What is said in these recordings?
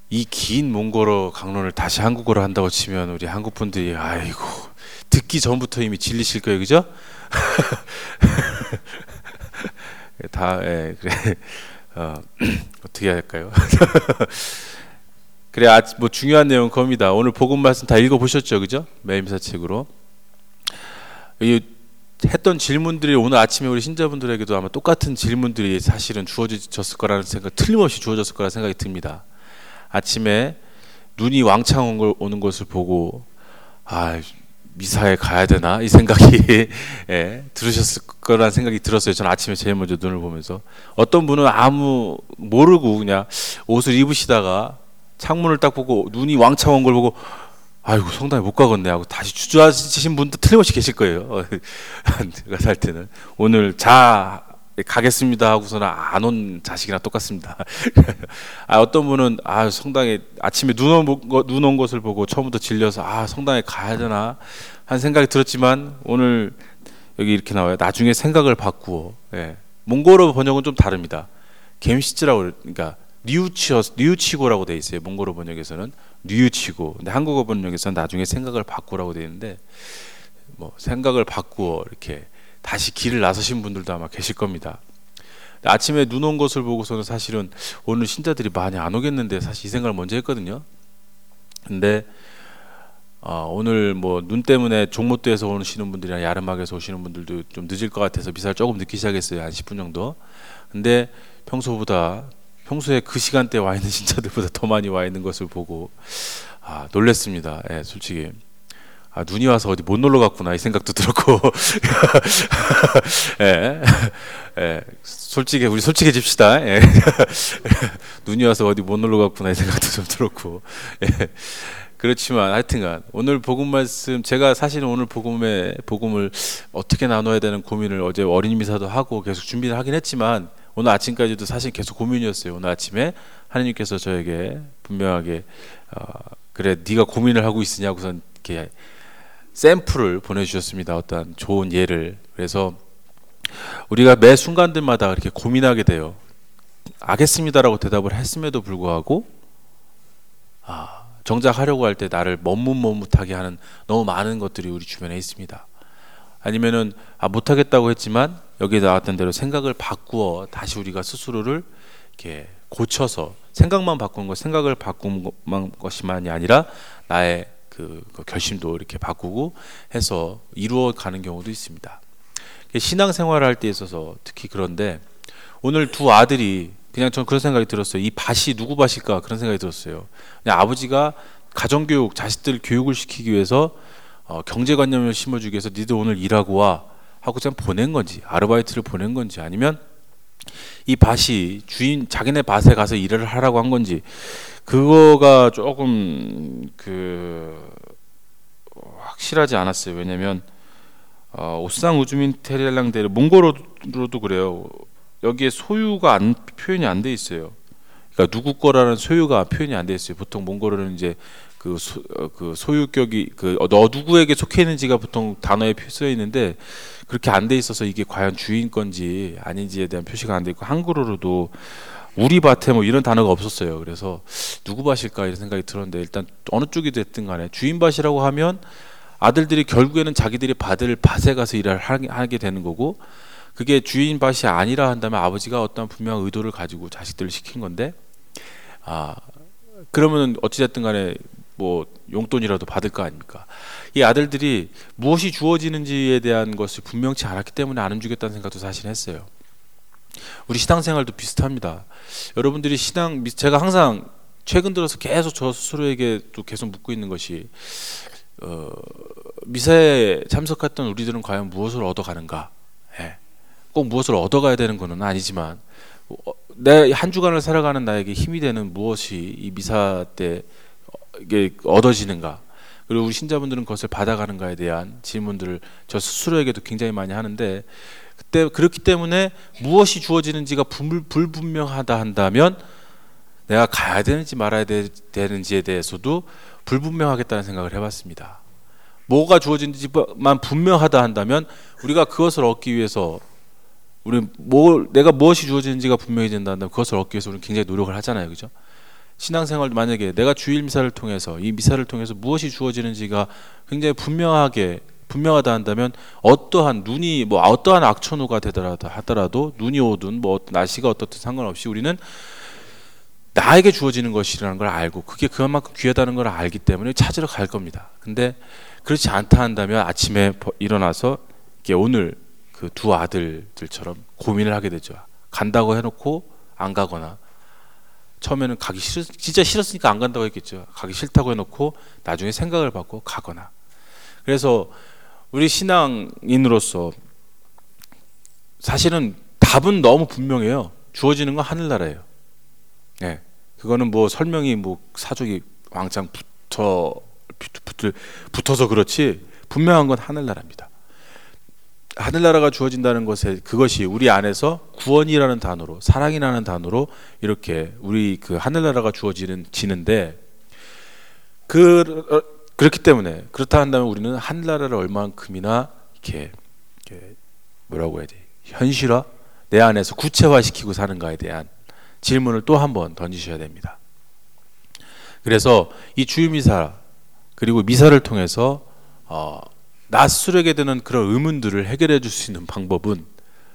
이 긴 몽골어 강론을 다시 한국어로 한다고 치면 우리 한국 분들이 아이고 듣기 전부터 이미 질리실 거예요, 그죠? 다 그래. 어, 어떻게 할까요? 그래, 뭐 중요한 내용 겁니다. 오늘 복음 말씀 다 읽어보셨죠, 그죠? 매일미사 책으로 이 했던 질문들이 오늘 아침에 우리 신자분들에게도 아마 똑같은 질문들이 사실은 주어졌을 거라는 생각, 틀림없이 주어졌을 거라 생각이 듭니다. 아침에 눈이 왕창 오는 것을 보고 미사에 가야 되나 이 생각이 들으셨을 거란 생각이 들었어요. 저는 아침에 제일 먼저 눈을 보면서 어떤 분은 아무 모르고 그냥 옷을 입으시다가 창문을 딱 보고 눈이 왕창 온 걸 보고 아이고 성당에 못 가겠네 하고 다시 주저하시는 분도 틀림없이 계실 거예요. 제가 살 때는 오늘 가겠습니다 하고서는 안 온 자식이랑 똑같습니다. 어떤 분은 성당에 아침에 눈 온 것을 보고 처음부터 질려서 성당에 가야 되나 한 생각이 들었지만 오늘 여기 이렇게 나와요. 나중에 생각을 바꾸어. 몽골어 번역은 좀 다릅니다. 겜시츠라고 그러니까 니우치고라고 돼 있어요. 몽골어 번역에서는 니우치고. 근데 한국어 번역에서는 나중에 생각을 바꾸라고 돼 있는데 뭐 생각을 바꾸어 이렇게 다시 길을 나서신 분들도 아마 계실 겁니다. 아침에 눈 온 것을 보고서는 사실은 오늘 신자들이 많이 안 오겠는데 사실 이 생각을 먼저 했거든요. 근데 오늘 뭐 눈 때문에 종못도에서 오시는 분들이나 야르막에서 오시는 분들도 좀 늦을 것 같아서 미사를 조금 늦기 시작했어요. 한 10분 정도. 근데 평소에 그 시간대에 와 있는 신자들보다 더 많이 와 있는 것을 보고 놀랬습니다. 솔직히 눈이 와서 어디 못 놀러 갔구나 이 생각도 들었고 우리 솔직해집시다. 눈이 와서 어디 못 놀러 갔구나 이 생각도 좀 들었고 그렇지만 하여튼간 오늘 복음 말씀 제가 사실은 오늘 복음을 어떻게 나눠야 되는 고민을 어제 어린이 미사도 하고 계속 준비를 하긴 했지만 오늘 아침까지도 사실 계속 고민이었어요. 오늘 아침에 하나님께서 저에게 분명하게 그래 네가 고민을 하고 있으냐고선 이렇게 샘플을 보내주셨습니다. 어떤 좋은 예를. 그래서 우리가 매 순간들마다 이렇게 고민하게 돼요. 알겠습니다라고 대답을 했음에도 불구하고 정작 하려고 할 때 나를 머뭇머뭇하게 하는 너무 많은 것들이 우리 주변에 있습니다. 아니면은 못하겠다고 했지만 여기에 나왔던 대로 생각을 바꾸어 다시 우리가 스스로를 이렇게 고쳐서 생각만 바꾼 것, 생각을 바꾼 것만이 아니라 나의 그 결심도 이렇게 바꾸고 해서 이루어가는 경우도 있습니다. 신앙생활을 할 때 있어서 특히 그런데 오늘 두 아들이 그냥 전 그런 생각이 들었어요. 이 밭이 누구 밭일까 그런 생각이 들었어요. 그냥 아버지가 가정교육, 자식들 교육을 시키기 위해서 경제관념을 심어주기 위해서 니들 오늘 일하고 와 하고 그냥 보낸 건지 아르바이트를 보낸 건지 아니면 이 밭이 자기네 밭에 가서 일을 하라고 한 건지 그거가 조금 확실하지 않았어요. 왜냐면 오상 우주민 테렐랑데르 몽골어로도 그래요. 여기에 소유가 표현이 안 돼 있어요. 그러니까 누구 거라는 소유가 표현이 안 돼 있어요. 보통 몽골어는 이제 그 소유격이 너 누구에게 속해 있는지가 보통 단어에 쓰여 있는데 그렇게 안 돼 있어서 이게 과연 주인 건지 아닌지에 대한 표시가 안 돼 있고 한글어로도 우리 밭에 뭐 이런 단어가 없었어요. 그래서 누구 밭일까 이런 생각이 들었는데 일단 어느 쪽이 됐든 간에 주인 밭이라고 하면 아들들이 결국에는 자기들이 받을 밭에 가서 일을 하게 되는 거고 그게 주인 밭이 아니라 한다면 아버지가 어떤 분명한 의도를 가지고 자식들을 시킨 건데 그러면 어찌됐든 간에 뭐 용돈이라도 받을 거 아닙니까? 이 아들들이 무엇이 주어지는지에 대한 것이 분명치 않았기 때문에 안 움직였다는 생각도 사실 했어요. 우리 신앙생활도 비슷합니다. 여러분들이 제가 항상 최근 들어서 계속 저 스스로에게 또 계속 묻고 있는 것이 미사에 참석했던 우리들은 과연 무엇을 얻어가는가? 꼭 무엇을 얻어가야 되는 것은 아니지만 내 한 주간을 살아가는 나에게 힘이 되는 무엇이 이 미사 때 이게 얻어지는가? 그리고 우리 신자분들은 그것을 받아가는가에 대한 질문들을 저 스스로에게도 굉장히 많이 하는데 그렇기 때문에 무엇이 주어지는지가 불분명하다 한다면 내가 가야 되는지 말아야 되는지에 대해서도 불분명하겠다는 생각을 해봤습니다. 뭐가 주어지는지만 분명하다 한다면 우리가 그것을 얻기 위해서 내가 무엇이 주어지는지가 분명해진다 한다면 그것을 얻기 위해서 우리는 굉장히 노력을 하잖아요, 그죠? 신앙생활도 만약에 내가 주일 미사를 통해서 이 미사를 통해서 무엇이 주어지는지가 굉장히 분명하다 한다면 어떠한 눈이 뭐 어떠한 악천후가 하더라도 눈이 오든 뭐 날씨가 어떻든 상관없이 우리는 나에게 주어지는 것이라는 걸 알고 그게 그만큼 귀하다는 걸 알기 때문에 찾으러 갈 겁니다. 근데 그렇지 않다 한다면 아침에 일어나서 이게 오늘 그 두 아들들처럼 고민을 하게 되죠. 간다고 해놓고 안 가거나 처음에는 진짜 싫었으니까 안 간다고 했겠죠. 가기 싫다고 해놓고 나중에 생각을 바꿔 가거나. 그래서 우리 신앙인으로서 사실은 답은 너무 분명해요. 주어지는 건 하늘나라예요. 네, 그거는 뭐 설명이 뭐 사족이 왕창 붙어서 그렇지 분명한 건 하늘나라입니다. 하늘나라가 주어진다는 것에 그것이 우리 안에서 구원이라는 단어로 사랑이라는 단어로 이렇게 우리 그 하늘나라가 지는데 그렇기 때문에 그렇다 한다면 우리는 하늘나라를 얼마만큼이나 이렇게 뭐라고 해야 돼 현실화 내 안에서 구체화시키고 사는가에 대한 질문을 또 한 번 던지셔야 됩니다. 그래서 이 주일미사 그리고 미사를 통해서 나 스스로에게 드는 그런 의문들을 해결해 줄 수 있는 방법은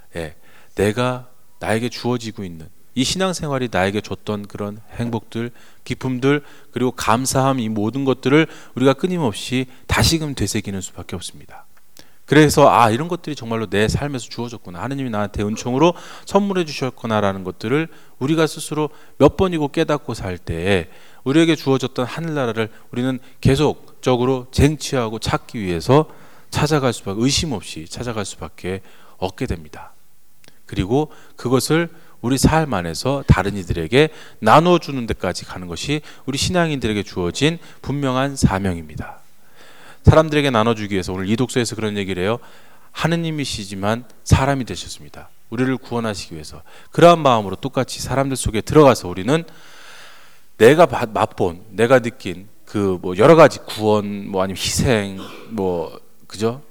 나에게 주어지고 있는 이 신앙생활이 나에게 줬던 그런 행복들, 기쁨들 그리고 감사함 이 모든 것들을 우리가 끊임없이 다시금 되새기는 수밖에 없습니다. 그래서 이런 것들이 정말로 내 삶에서 주어졌구나 하느님이 나한테 은총으로 선물해 주셨구나라는 것들을 우리가 스스로 몇 번이고 깨닫고 살 때에 우리에게 주어졌던 하늘나라를 우리는 계속적으로 쟁취하고 찾기 위해서 의심 없이 찾아갈 수밖에 없게 됩니다. 그리고 그것을 우리 삶 안에서 다른 이들에게 나눠주는 데까지 가는 것이 우리 신앙인들에게 주어진 분명한 사명입니다. 사람들에게 나눠주기 위해서 오늘 이 독서에서 그런 얘기를 해요. 하느님이시지만 사람이 되셨습니다. 우리를 구원하시기 위해서 그러한 마음으로 똑같이 사람들 속에 들어가서 우리는 내가 맛본 내가 느낀 그 뭐 여러 가지 구원 뭐 아니면 희생 뭐 그죠?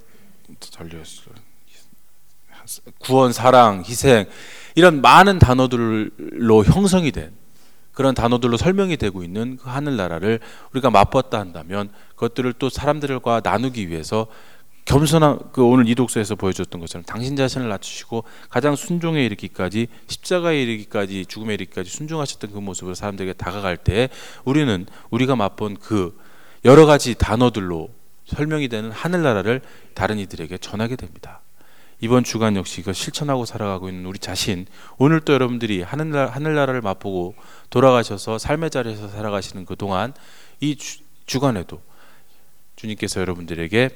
구원, 사랑, 희생 이런 많은 단어들로 형성이 된 그런 단어들로 설명이 되고 있는 그 하늘나라를 우리가 맛봤다 한다면 그것들을 또 사람들과 나누기 위해서 겸손한 오늘 이 독서에서 보여줬던 것처럼 당신 자신을 낮추시고 가장 순종에 이르기까지 십자가에 이르기까지 죽음에 이르기까지 순종하셨던 그 모습으로 사람들에게 다가갈 때 우리는 우리가 맛본 그 여러 가지 단어들로 설명이 되는 하늘나라를 다른 이들에게 전하게 됩니다. 이번 주간 역시 이거 실천하고 살아가고 있는 우리 자신 오늘 또 여러분들이 하늘나라를 맛보고 돌아가셔서 삶의 자리에서 살아가시는 그동안 이 주간에도 주님께서 여러분들에게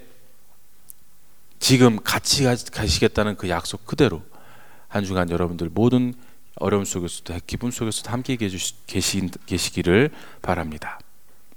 지금 같이 가시겠다는 그 약속 그대로 한 주간 여러분들 모든 어려움 속에서도 기쁨 속에서도 함께 계시기를 바랍니다.